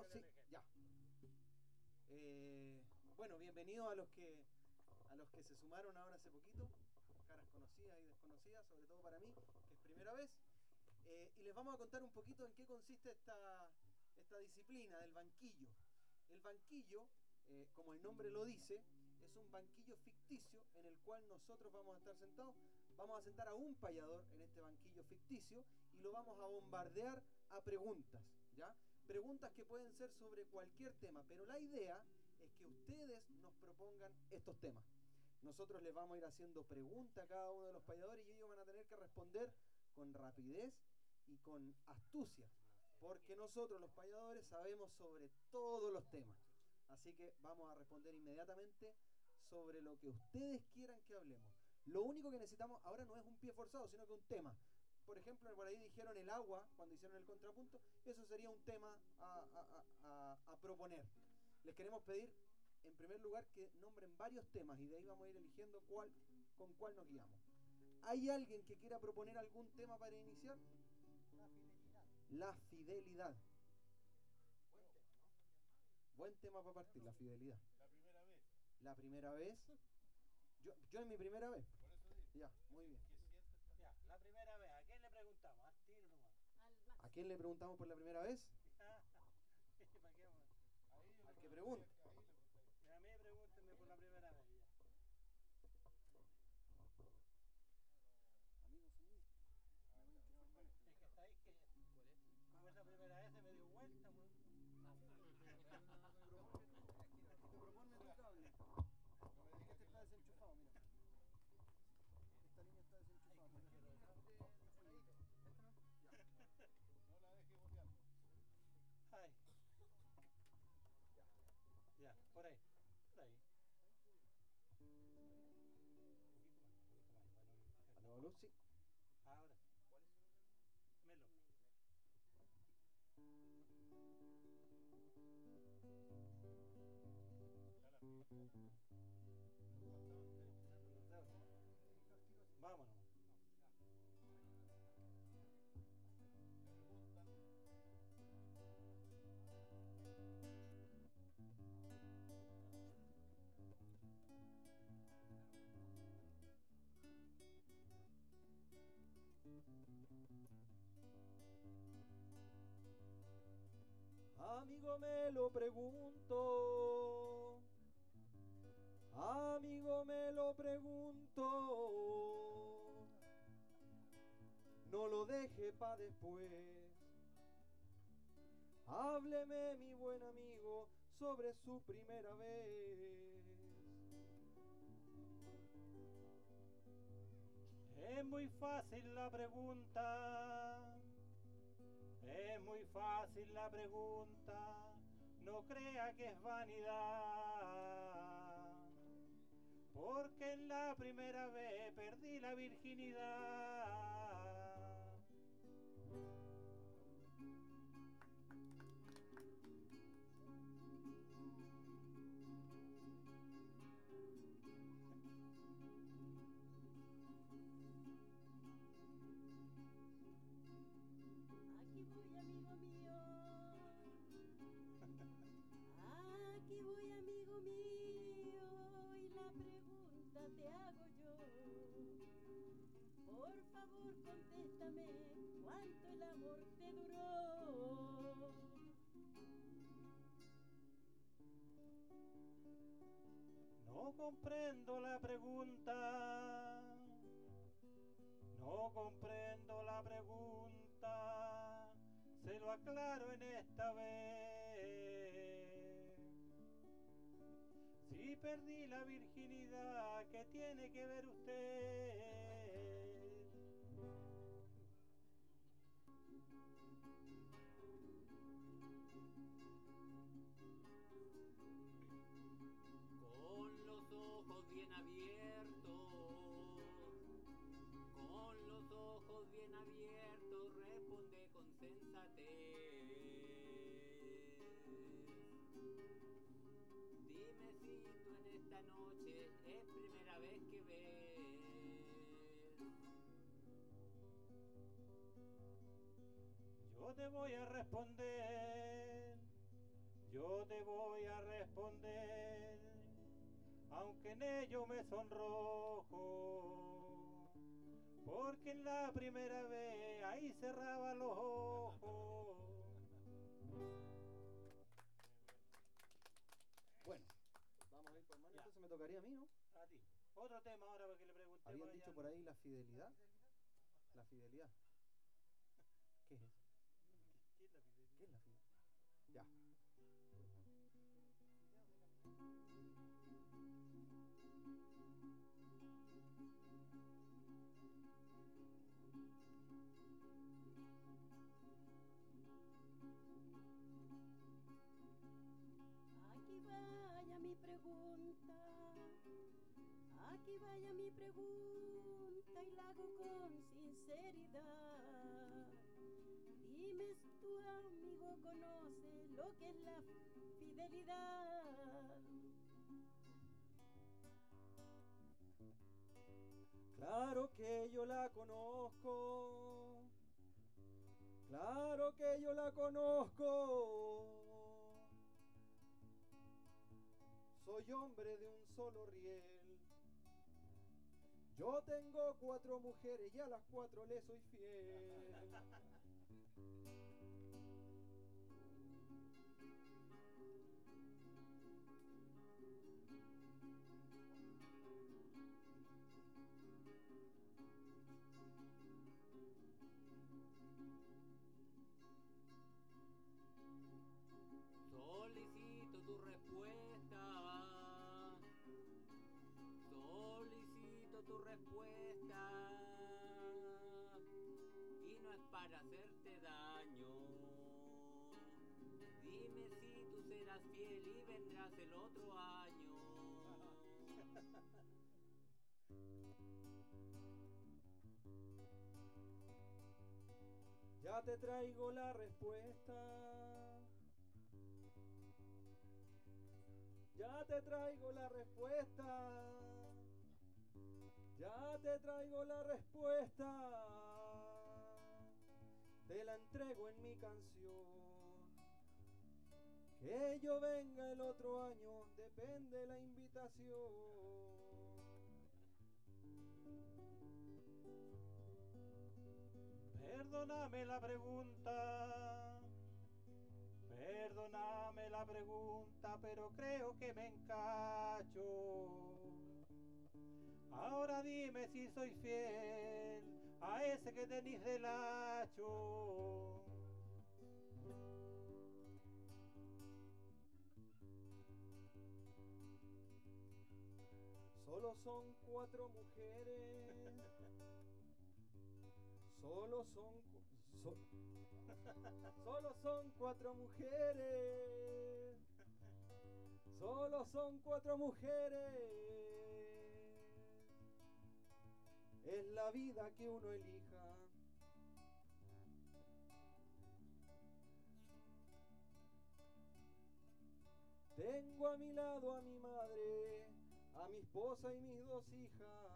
Dos, sí, ya. Bueno, bienvenidos a los que se sumaron ahora hace poquito, caras conocidas y desconocidas, sobre todo para mí, que es primera vez. Y les vamos a contar un poquito en qué consiste esta disciplina del banquillo. El banquillo, como el nombre lo dice, es un banquillo ficticio en el cual nosotros vamos a estar sentados. Vamos a sentar a un payador en este banquillo ficticio y lo vamos a bombardear a preguntas, ¿ya? Preguntas que pueden ser sobre cualquier tema, pero la idea es que ustedes nos propongan estos temas. Nosotros les vamos a ir haciendo preguntas a cada uno de los payadores y ellos van a tener que responder con rapidez y con astucia, porque nosotros los payadores sabemos sobre todos los temas. Así que vamos a responder inmediatamente sobre lo que ustedes quieran que hablemos. Lo único que necesitamos ahora no es un pie forzado, sino que un tema. Por ejemplo, por ahí dijeron el agua, cuando hicieron el contrapunto, eso sería un tema a proponer. Les queremos pedir, en primer lugar, que nombren varios temas y de ahí vamos a ir eligiendo con cuál nos guiamos. ¿Hay alguien que quiera proponer algún tema para iniciar? La fidelidad. La fidelidad. Buen tema, ¿no? Buen tema para partir, la fidelidad. La primera vez. La primera vez. Yo en mi primera vez. Por eso digo. Ya, muy bien. ¿Qué sientes? Ya, la primera vez, ¿a quién le preguntamos? Al tiro nomás. ¿A quién le preguntamos por la primera vez? ¿Para qué? Ahí yo Al le que pregunté, pregunte. ahí le pregunté. A mí pregúntenme por la primera vez ya. Amigo sonidista. Me voy a enchufar mal. Es que sabéis que ¿Cuál es? como es la primera vez se me dio vuelta, pues. Proponme tu cable. No me digas Este que está desenchufado, mira. Esta línea está desenchufada. no la dejes botear. Ay. Ya, por ahí. Por ahí. Un poquito más. Bueno, ¿Aló, Luz? Sí. ahora. ¿Cuál es su nombre? Melo. Está la fidelidad. Nos faltaban tres. Vámonos. Me preguntan. Amigo, me lo pregunto. Amigo, me lo pregunto. No lo deje pa' después. Hábleme, mi buen amigo, sobre su primera vez. Es muy fácil la pregunta. Es muy fácil la pregunta. No crea que es vanidad. Porque en la primera vez perdí la virginidad. Aquí voy, amigo mío. Aquí voy, amigo mío. Y la pregunta te hago yo. Por favor, contéstame cuánto el amor te duró. No comprendo la pregunta. No comprendo la pregunta. Se lo aclaro en esta vez. Si perdí la virginidad, ¿qué tiene que ver usted? Con los ojos bien abiertos, con los ojos bien abiertos, responde con sensatez. Dime si tú en esta noche es primera vez que ves. Yo te voy a responder aunque en ello me sonrojo, porque en la primera vez ahí cerraba los ojos. Bueno, vamos a ir por mano, Ya. entonces me tocaría a mí, ¿no? A ti. Otro tema ahora para que le preguntemos. Habían allá dicho al- por ahí la fidelidad. La fidelidad. ¿Qué es eso? ¿Qué es la fidelidad? ¿Qué es la fidelidad? Ya. Aquí vaya mi pregunta, aquí vaya mi pregunta y la hago con sinceridad. Dime si tu amigo conoce lo que es la fidelidad. Claro que yo la conozco. Claro que yo la conozco. Soy hombre de un solo riel. Yo tengo 4 mujeres y a las 4 le soy fiel. Solicito tu respuesta. Solicito tu respuesta. Y no es para hacerte daño. Dime si tú serás fiel y vendrás el otro año. Ya te traigo la respuesta. Ya te traigo la respuesta. Ya te traigo la respuesta. Te la entrego en mi canción. Que yo venga el otro año, depende la invitación. Perdóname la pregunta, perdóname la pregunta, pero creo que me encacho. Ahora dime si soy fiel a ese que tenís del hacho. Solo son 4 mujeres. Solo son solo son 4 mujeres. Solo son 4 mujeres. Es la vida que uno elija. Tengo a mi lado a mi madre, a mi esposa y mis 2 hijas.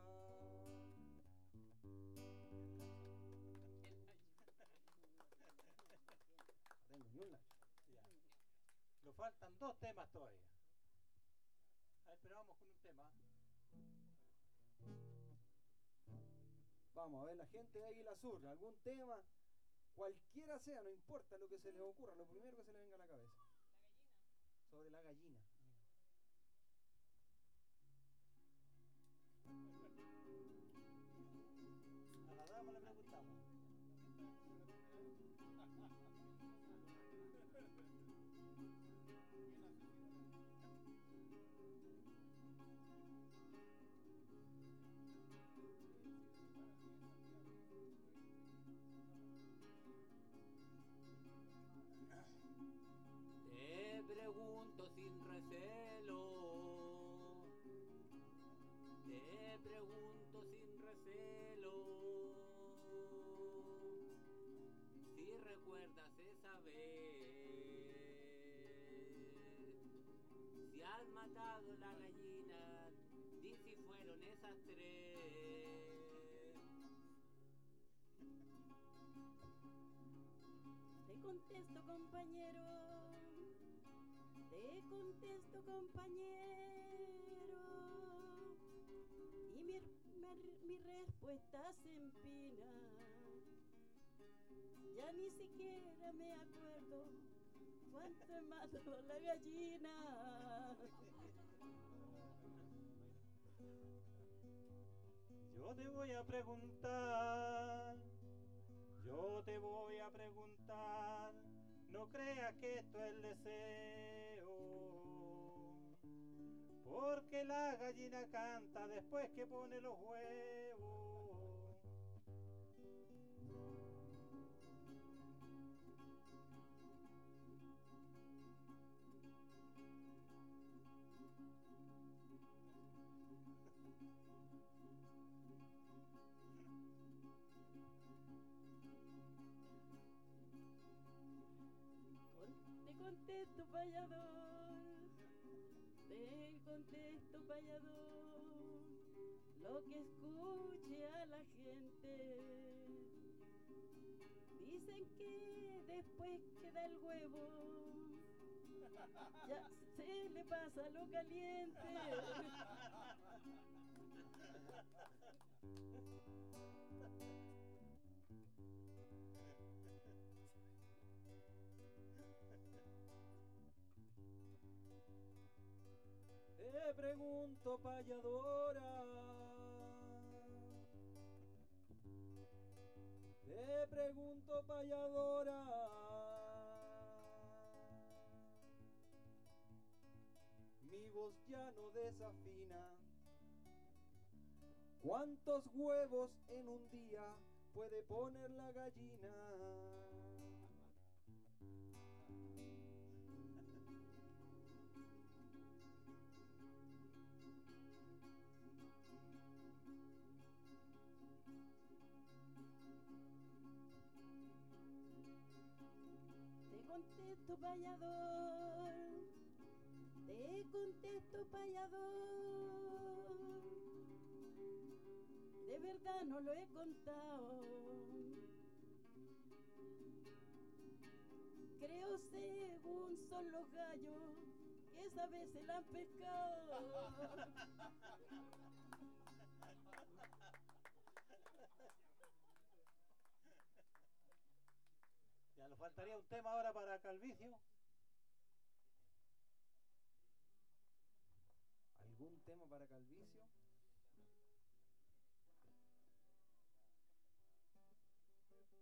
Tengo ni un Nacho. Ya. Nos faltan 2 temas todavía. A ver, pero vamos con un tema. Vamos a ver la gente de Águila Sur, algún tema, cualquiera sea, no importa lo que se les ocurra, lo primero que se les venga a la cabeza. Sobre la gallina. A la dama le preguntamos. Te pregunto sin recelo. Te pregunto sin recelo. Si recuerdas esa vez. Si has matado la gallina. Di si fueron esas 3. Te contesto, compañero. Te contesto, compañero. estás en pina. Ya ni siquiera me acuerdo cuánto he matado la gallina. Yo te voy a preguntar, yo te voy a preguntar, no creas que esto es deseo, porque la gallina canta después que pone los huevos. Te contesto payador, te contesto payador, lo que escuche a la gente. Dicen que después que da el huevo, ya se le pasa lo caliente. Te pregunto, payadora, te pregunto, payadora, mi voz ya no desafina. ¿Cuántos huevos en un día puede poner la gallina? Te contesto payador, te contesto payador, de verdad no lo he contado. Creo según son los gallos que esa vez se la han pescado. Ya nos faltaría un tema ahora para Calvicio. ¿Algún tema para Calvicio?